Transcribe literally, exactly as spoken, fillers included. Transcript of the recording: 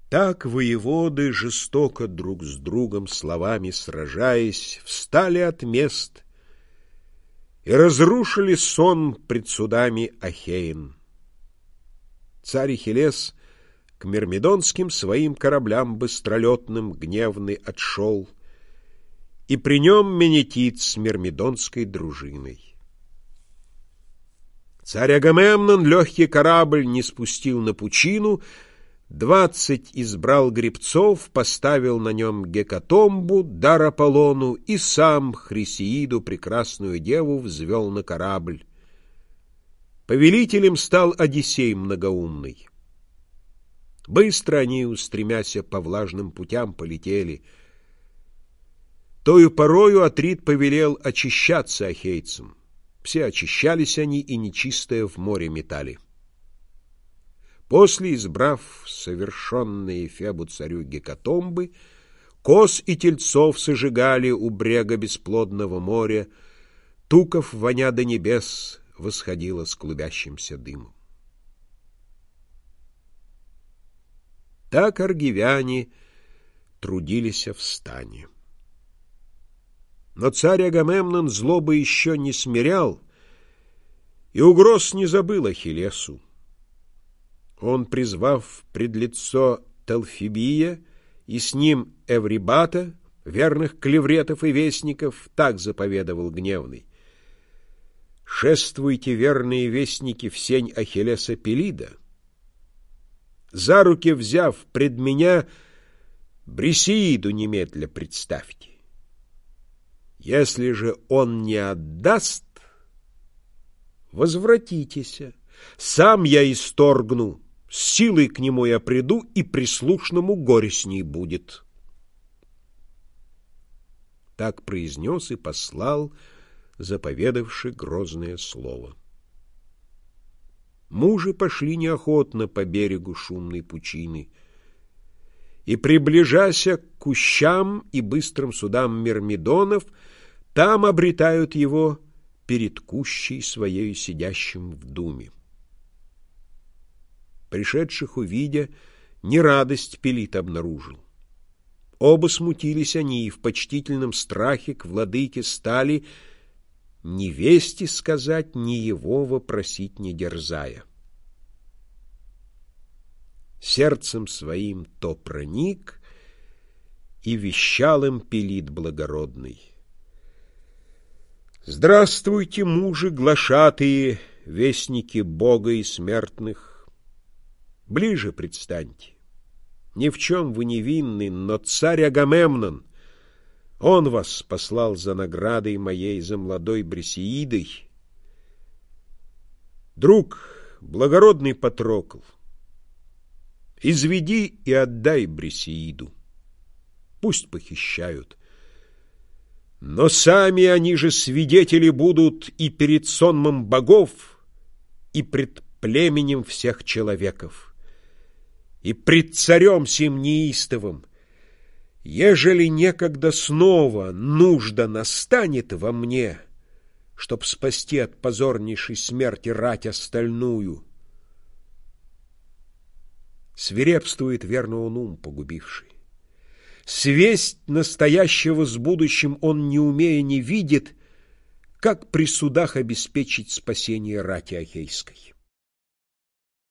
Так воеводы, жестоко друг с другом словами сражаясь, встали от мест и разрушили сон пред судами Ахеин. Царь Ахиллес к мирмидонским своим кораблям быстролетным гневный отшел, и при нем Менетит с мирмидонской дружиной. Царь Агамемнон легкий корабль не спустил на пучину, двадцать избрал гребцов, поставил на нем гекатомбу, дар Аполлону, и сам Хрисеиду, прекрасную деву, взвел на корабль. Повелителем стал Одиссей многоумный. Быстро они, устремяся по влажным путям, полетели. Тою порою Атрид повелел очищаться ахейцам. Все очищались они и нечистое в море метали. После, избрав совершенные Фебу царю гекатомбы, коз и тельцов сожигали у брега бесплодного моря, туков, воня до небес, восходила с клубящимся дымом. Так аргивяне трудились в стане. Но царь Агамемнон злобы еще не смирял и угроз не забыл Ахиллесу. Он, призвав пред лицо Талфибия и с ним Эврибата, верных клевретов и вестников, так заповедовал гневный: «Шествуйте, верные вестники, в сень Ахиллеса Пелида. За руки взяв пред меня, Брисеиду немедля представьте. Если же он не отдаст, возвратитесь, сам я исторгну, с силой к нему я приду, и прислушному горе с ней будет». Так произнес и послал, заповедавший грозное слово. Мужи пошли неохотно по берегу шумной пучины, и, приближася к кущам и быстрым судам мирмидонов, там обретают его перед кущей своею сидящим в думе. Пришедших увидя, не радость Пелит обнаружил. Оба смутились они и в почтительном страхе к владыке стали, ни вести сказать, ни его вопросить не дерзая. Сердцем своим то проник и вещал им Пелит благородный: «Здравствуйте, мужи глашатые, вестники Бога и смертных! Ближе предстаньте. Ни в чем вы не винны, но царь Агамемнон, он вас послал за наградой моей, за молодой Брисеидой. Друг, благородный Патрокл, изведи и отдай Брисеиду. Пусть похищают. Но сами они же свидетели будут и перед сонмом богов, и пред племенем всех человеков, и пред царем сим неистовым. Ежели некогда снова нужда настанет во мне, чтоб спасти от позорнейшей смерти рать остальную, свирепствует верно он ум погубивший. Свесть настоящего с будущим он, не умея, не видит, как при судах обеспечить спасение рати ахейской.